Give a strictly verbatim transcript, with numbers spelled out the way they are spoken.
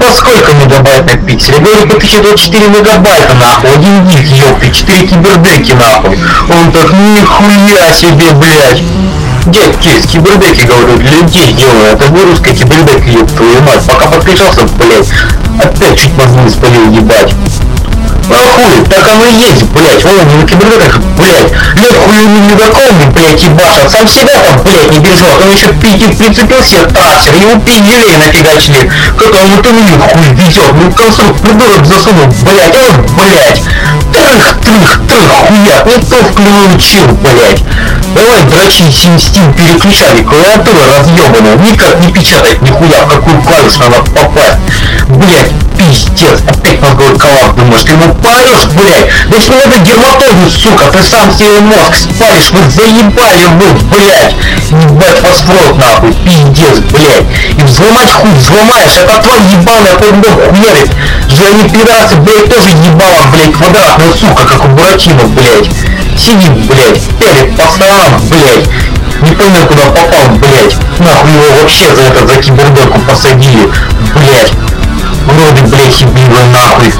по сколько мегабайт на пиксель? Я говорю, по тысяча двадцать четыре мегабайта нахуй, один гиг, ёпты, четыре кибердеки нахуй. Он так, нихуя себе, блядь. Дед, есть кибердеки, говорю, для людей делаю, это не русская кибердека, ёб твою мать. Пока подключался, блядь, опять чуть мозги не спалил, ебать. А хуй, так оно и есть, блядь, вон не на кибердеках, блядь, лет хуйни ледоколами, блядь, ебашат, сам себя там, блядь, не бережет, он еще пить прицепил себе трактор, ему пиздюлей нафигачили, как он вот он хуй везет, ну конструктор придурок засунул, блядь, а вот, блядь, трых, трых, трых, хуя, никто включил, блядь. Давай дрочи Steam переключали, клавиатура разъебанная, никак не печатает нихуя, в какую клавишу надо попасть, блядь. Пиздец, опять мозговой коллапс, думаешь, ты ему паришь, блядь, да что это дерматозис, сука, ты сам себе мозг спалишь, вы заебали вы, блядь, ебать вас в рот нахуй, пиздец, блядь, и взломать хуй взломаешь, это твой ебаный поддох хуярит, же они пидасы, блядь, тоже ебало, блядь, квадратная сука, как у Буратино, блядь, сидит, блядь, пялит по сторонам, блядь, не пойму куда попал, блядь, нахуй его вообще за это, за кибердеку посадили, блядь. Вроде, блядь, ебило нахуй.